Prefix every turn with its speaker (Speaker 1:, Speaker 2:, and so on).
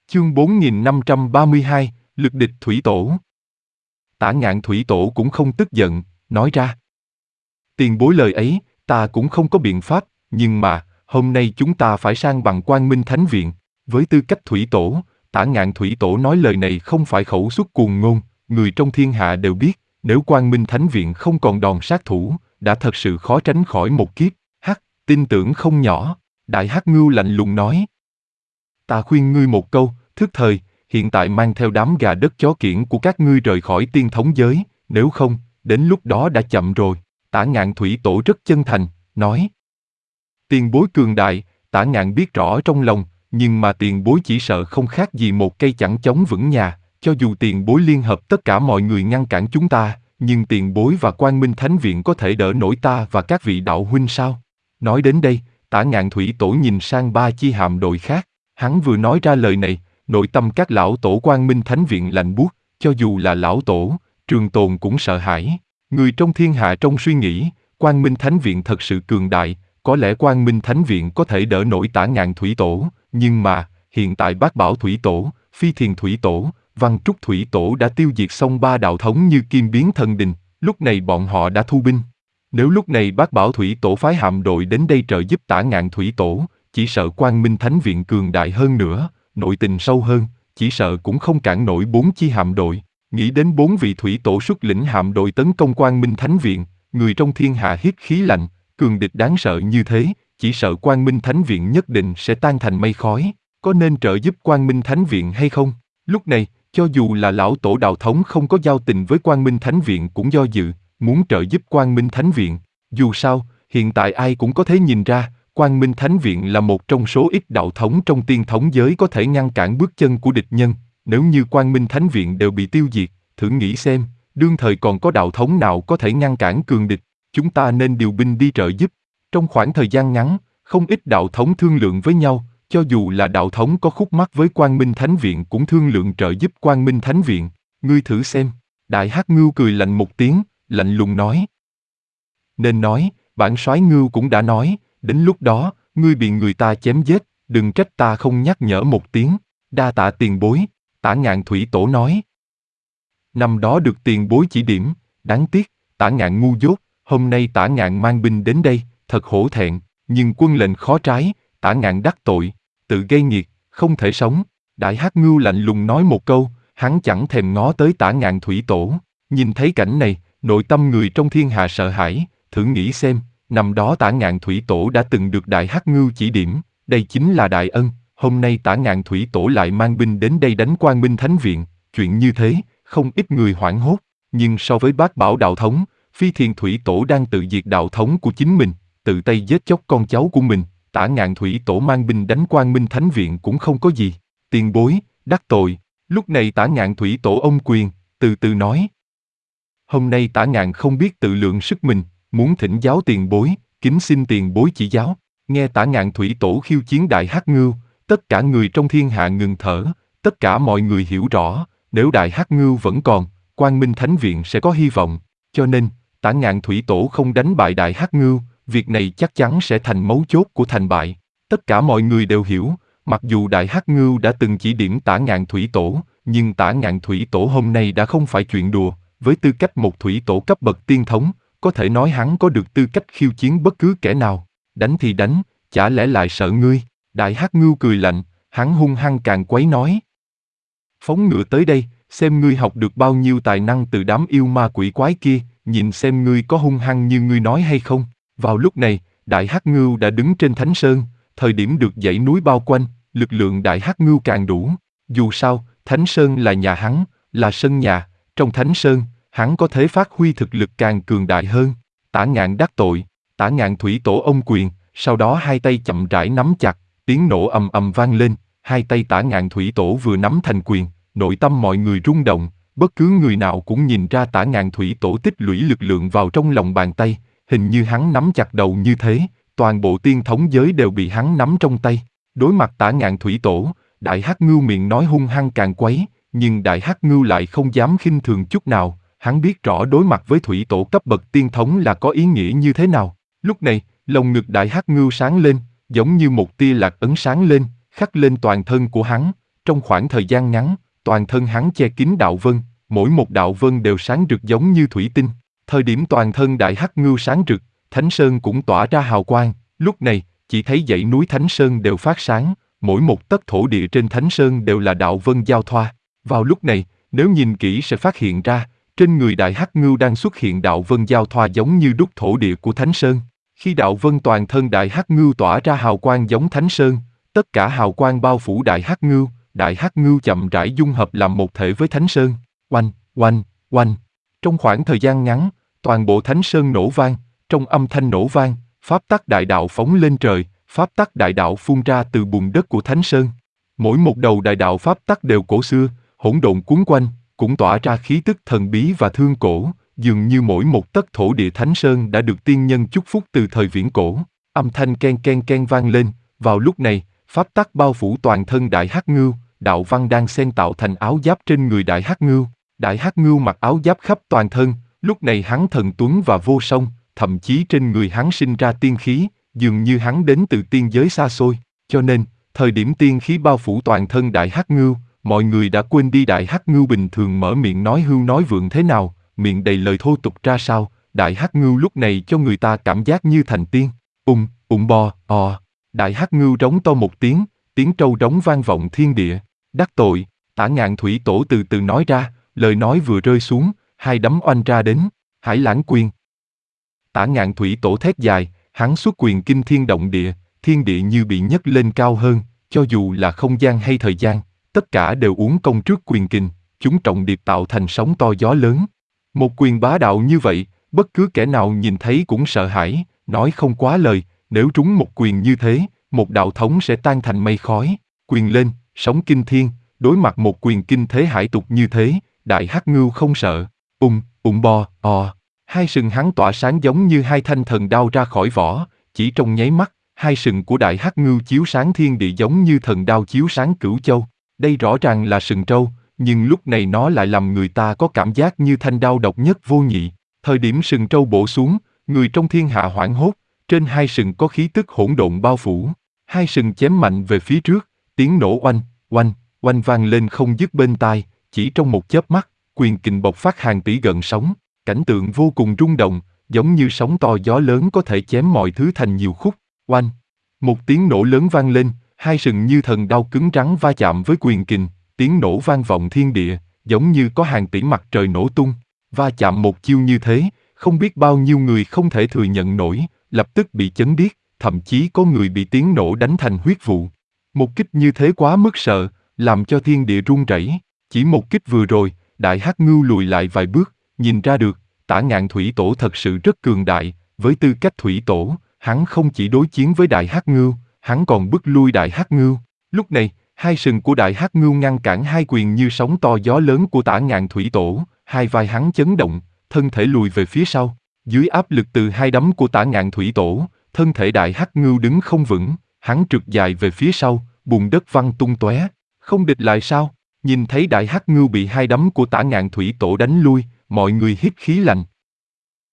Speaker 1: Chương 4532, lực địch thủy tổ. Tả Ngạn thủy tổ cũng không tức giận, nói ra. Tiền bối lời ấy, ta cũng không có biện pháp, nhưng mà, hôm nay chúng ta phải sang bằng Quang Minh Thánh Viện. Với tư cách thủy tổ, Tả Ngạn thủy tổ nói lời này không phải khẩu xuất cuồng ngôn, người trong thiên hạ đều biết, nếu Quang Minh Thánh Viện không còn đòn sát thủ, đã thật sự khó tránh khỏi một kiếp. Hắc, tin tưởng không nhỏ, Đại Hắc Ngưu lạnh lùng nói. Ta khuyên ngươi một câu, thức thời, hiện tại mang theo đám gà đất chó kiểng của các ngươi rời khỏi tiên thống giới, nếu không, đến lúc đó đã chậm rồi. Tả Ngạn thủy tổ rất chân thành, nói. Tiền bối cường đại, Tả Ngạn biết rõ trong lòng, nhưng mà tiền bối chỉ sợ không khác gì một cây chẳng chống vững nhà, cho dù tiền bối liên hợp tất cả mọi người ngăn cản chúng ta, nhưng tiền bối và Quang Minh Thánh Viện có thể đỡ nổi ta và các vị đạo huynh sao? Nói đến đây, Tả Ngạn thủy tổ nhìn sang ba chi hạm đội khác, hắn vừa nói ra lời này, nội tâm các lão tổ Quang Minh Thánh Viện lạnh buốt, cho dù là lão tổ, Trường Tồn cũng sợ hãi. Người trong thiên hạ trong suy nghĩ, Quang Minh Thánh Viện thật sự cường đại, có lẽ Quang Minh Thánh Viện có thể đỡ nổi Tả Ngạn thủy tổ, nhưng mà, hiện tại Bát Bảo thủy tổ, Phi Thiền thủy tổ, Văn Trúc thủy tổ đã tiêu diệt xong ba đạo thống như Kim Biến Thần Đình, lúc này bọn họ đã thu binh. Nếu lúc này Bát Bảo thủy tổ phái hạm đội đến đây trợ giúp Tả Ngạn thủy tổ, chỉ sợ Quang Minh Thánh Viện cường đại hơn nữa, nội tình sâu hơn, chỉ sợ cũng không cản nổi bốn chi hạm đội. Nghĩ đến bốn vị thủy tổ xuất lĩnh hạm đội tấn công Quang Minh Thánh Viện, người trong thiên hạ hít khí lạnh, cường địch đáng sợ như thế, chỉ sợ Quang Minh Thánh Viện nhất định sẽ tan thành mây khói. Có nên trợ giúp Quang Minh Thánh Viện hay không? Lúc này, cho dù là lão tổ đạo thống không có giao tình với Quang Minh Thánh Viện cũng do dự, muốn trợ giúp Quang Minh Thánh Viện. Dù sao, hiện tại ai cũng có thể nhìn ra, Quang Minh Thánh Viện là một trong số ít đạo thống trong tiên thống giới có thể ngăn cản bước chân của địch nhân. Nếu như Quang Minh Thánh Viện đều bị tiêu diệt, thử nghĩ xem, đương thời còn có đạo thống nào có thể ngăn cản cường địch, chúng ta nên điều binh đi trợ giúp. Trong khoảng thời gian ngắn, không ít đạo thống thương lượng với nhau, cho dù là đạo thống có khúc mắc với Quang Minh Thánh Viện cũng thương lượng trợ giúp Quang Minh Thánh Viện. Ngươi thử xem. Đại Hắc Ngưu cười lạnh một tiếng, lạnh lùng nói. Nên nói, bản soái Ngưu cũng đã nói, đến lúc đó, ngươi bị người ta chém giết, đừng trách ta không nhắc nhở một tiếng. Đa tạ tiền bối, Tả Ngạn thủy tổ nói. Năm đó được tiền bối chỉ điểm, đáng tiếc, Tả Ngạn ngu dốt, hôm nay Tả Ngạn mang binh đến đây, thật hổ thẹn, nhưng quân lệnh khó trái, Tả Ngạn đắc tội, tự gây nghiệt, không thể sống. Đại Hắc Ngưu lạnh lùng nói một câu, hắn chẳng thèm ngó tới Tả Ngạn thủy tổ. Nhìn thấy cảnh này, nội tâm người trong thiên hạ sợ hãi, thử nghĩ xem, năm đó Tả Ngạn thủy tổ đã từng được Đại Hắc Ngưu chỉ điểm, đây chính là đại ân, hôm nay Tả Ngạn thủy tổ lại mang binh đến đây đánh Quang Minh Thánh Viện, chuyện như thế, không ít người hoảng hốt, nhưng so với Bát Bảo đạo thống, Phi Thiền thủy tổ đang tự diệt đạo thống của chính mình, tự tay giết chóc con cháu của mình, Tả Ngạn thủy tổ mang binh đánh Quang Minh Thánh Viện cũng không có gì. Tiền bối, đắc tội. Lúc này Tả Ngạn thủy tổ ôm quyền, từ từ nói. Hôm nay Tả Ngạn không biết tự lượng sức mình, muốn thỉnh giáo tiền bối, kính xin tiền bối chỉ giáo. Nghe Tả Ngạn thủy tổ khiêu chiến Đại Hắc Ngưu, tất cả người trong thiên hạ ngừng thở, tất cả mọi người hiểu rõ, nếu Đại Hắc Ngưu vẫn còn, Quang Minh Thánh Viện sẽ có hy vọng, cho nên, Tả Ngạn thủy tổ không đánh bại Đại Hắc Ngưu, việc này chắc chắn sẽ thành mấu chốt của thành bại. Tất cả mọi người đều hiểu, mặc dù Đại Hắc Ngưu đã từng chỉ điểm Tả Ngạn thủy tổ, nhưng Tả Ngạn thủy tổ hôm nay đã không phải chuyện đùa, với tư cách một thủy tổ cấp bậc tiên thống, có thể nói hắn có được tư cách khiêu chiến bất cứ kẻ nào. Đánh thì đánh, chả lẽ lại sợ ngươi? Đại Hắc Ngưu cười lạnh, hắn hung hăng càng quấy nói. Phóng ngựa tới đây, xem ngươi học được bao nhiêu tài năng từ đám yêu ma quỷ quái kia, nhìn xem ngươi có hung hăng như ngươi nói hay không. Vào lúc này, Đại Hắc Ngưu đã đứng trên Thánh Sơn, thời điểm được dãy núi bao quanh, lực lượng Đại Hắc Ngưu càng đủ. Dù sao, Thánh Sơn là nhà hắn, là sân nhà, trong Thánh Sơn, hắn có thể phát huy thực lực càng cường đại hơn. Tả Ngạn đắc tội, Tả Ngạn thủy tổ ôm quyền, sau đó hai tay chậm rãi nắm chặt, tiếng nổ ầm ầm vang lên, hai tay Tả Ngạn thủy tổ vừa nắm thành quyền, nội tâm mọi người rung động, bất cứ người nào cũng nhìn ra Tả Ngạn thủy tổ tích lũy lực lượng vào trong lòng bàn tay, hình như hắn nắm chặt đầu như thế, toàn bộ tiên thống giới đều bị hắn nắm trong tay. Đối mặt Tả Ngạn thủy tổ, Đại Hắc Ngưu miệng nói hung hăng càng quấy, nhưng Đại Hắc Ngưu lại không dám khinh thường chút nào, hắn biết rõ đối mặt với thủy tổ cấp bậc tiên thống là có ý nghĩa như thế nào. Lúc này, lồng ngực Đại Hắc Ngưu sáng lên, giống như một tia lạc ấn sáng lên, khắc lên toàn thân của hắn, Trong khoảng thời gian ngắn, toàn thân hắn che kín đạo vân, mỗi một đạo vân đều sáng rực giống như thủy tinh. Thời điểm toàn thân Đại Hắc Ngưu sáng rực, Thánh Sơn cũng tỏa ra hào quang, lúc này, chỉ thấy dãy núi Thánh Sơn đều phát sáng, mỗi một tấc thổ địa trên Thánh Sơn đều là đạo vân giao thoa. Vào lúc này, nếu nhìn kỹ sẽ phát hiện ra, trên người Đại Hắc Ngưu đang xuất hiện đạo vân giao thoa giống như đúc thổ địa của Thánh Sơn. Khi đạo vân toàn thân Đại Hắc Ngưu tỏa ra hào quang giống Thánh Sơn, tất cả hào quang bao phủ Đại Hắc Ngưu chậm rãi dung hợp làm một thể với Thánh Sơn. Oanh, oanh, oanh. Trong khoảng thời gian ngắn, toàn bộ Thánh Sơn nổ vang, trong âm thanh nổ vang, pháp tắc đại đạo phóng lên trời, pháp tắc đại đạo phun ra từ bùn đất của Thánh Sơn. Mỗi một đầu đại đạo pháp tắc đều cổ xưa, hỗn độn cuốn quanh, cũng tỏa ra khí tức thần bí và thương cổ, dường như mỗi một tấc thổ địa Thánh Sơn đã được tiên nhân chúc phúc từ thời viễn cổ. Âm thanh ken ken ken vang lên, vào lúc này, pháp tắc bao phủ toàn thân Đại Hắc Ngưu, đạo văn đang xen tạo thành áo giáp trên người Đại Hắc Ngưu. Đại Hắc Ngưu mặc áo giáp khắp toàn thân, lúc này hắn thần tuấn và vô song, thậm chí trên người hắn sinh ra tiên khí, dường như hắn đến từ tiên giới xa xôi, cho nên, thời điểm tiên khí bao phủ toàn thân Đại Hắc Ngưu, mọi người đã quên đi Đại Hắc Ngưu bình thường mở miệng nói hưu nói vượng thế nào, miệng đầy lời thô tục ra sao, Đại Hắc Ngưu lúc này cho người ta cảm giác như thành tiên. Bo, Đại Hắc Ngưu rống to một tiếng, tiếng trâu rống vang vọng thiên địa. Đắc tội, Tả Ngạn Thủy Tổ từ từ nói ra, lời nói vừa rơi xuống, hai đấm oanh ra đến, Hải Lãng Quyền. Tả Ngạn Thủy Tổ thét dài, hắn xuất quyền kinh thiên động địa, thiên địa như bị nhấc lên cao hơn, cho dù là không gian hay thời gian, tất cả đều uốn cong trước quyền kình, chúng trọng điệp tạo thành sóng to gió lớn. Một quyền bá đạo như vậy, bất cứ kẻ nào nhìn thấy cũng sợ hãi, nói không quá lời, nếu trúng một quyền như thế, một đạo thống sẽ tan thành mây khói. Quyền lên, sóng kinh thiên, đối mặt một quyền kinh thế hải tục như thế, Đại Hắc Ngưu không sợ. Bo, hai sừng hắn tỏa sáng giống như hai thanh thần đao ra khỏi vỏ, chỉ trong nháy mắt, hai sừng của Đại Hắc Ngưu chiếu sáng thiên địa giống như thần đao chiếu sáng cửu châu. Đây rõ ràng là sừng trâu, nhưng lúc này nó lại làm người ta có cảm giác như thanh đao độc nhất vô nhị. Thời điểm sừng trâu bổ xuống, người trong thiên hạ hoảng hốt, trên hai sừng có khí tức hỗn độn bao phủ. Hai sừng chém mạnh về phía trước, tiếng nổ oanh vang lên không dứt bên tai, chỉ trong một chớp mắt, quyền kình bộc phát hàng tỷ gợn sóng, cảnh tượng vô cùng rung động, giống như sóng to gió lớn có thể chém mọi thứ thành nhiều khúc. Oanh! Một tiếng nổ lớn vang lên, hai sừng như thần đao cứng rắn va chạm với quyền kình, tiếng nổ vang vọng thiên địa, giống như có hàng tỷ mặt trời nổ tung. Va chạm một chiêu như thế, không biết bao nhiêu người không thể thừa nhận nổi, lập tức bị chấn điếc, thậm chí có người bị tiếng nổ đánh thành huyết vụ. Một kích như thế quá mức sợ, làm cho thiên địa rung rẩy. Chỉ một kích vừa rồi, Đại Hắc Ngưu lùi lại vài bước, nhìn ra được, Tả Ngạn Thủy Tổ thật sự rất cường đại, với tư cách Thủy Tổ, hắn không chỉ đối chiến với Đại Hắc Ngưu, hắn còn bức lui Đại Hắc Ngưu. Lúc này, hai sừng của Đại Hắc Ngưu ngăn cản hai quyền như sóng to gió lớn của Tả Ngạn Thủy Tổ, hai vai hắn chấn động, thân thể lùi về phía sau. Dưới áp lực từ hai đấm của Tả Ngạn Thủy Tổ, thân thể Đại Hắc Ngưu đứng không vững, hắn trượt dài về phía sau, bùn đất văng tung tóe. Không địch lại sao? Nhìn thấy Đại Hắc Ngưu bị hai đấm của Tả Ngạn Thủy Tổ đánh lui, mọi người hít khí lạnh.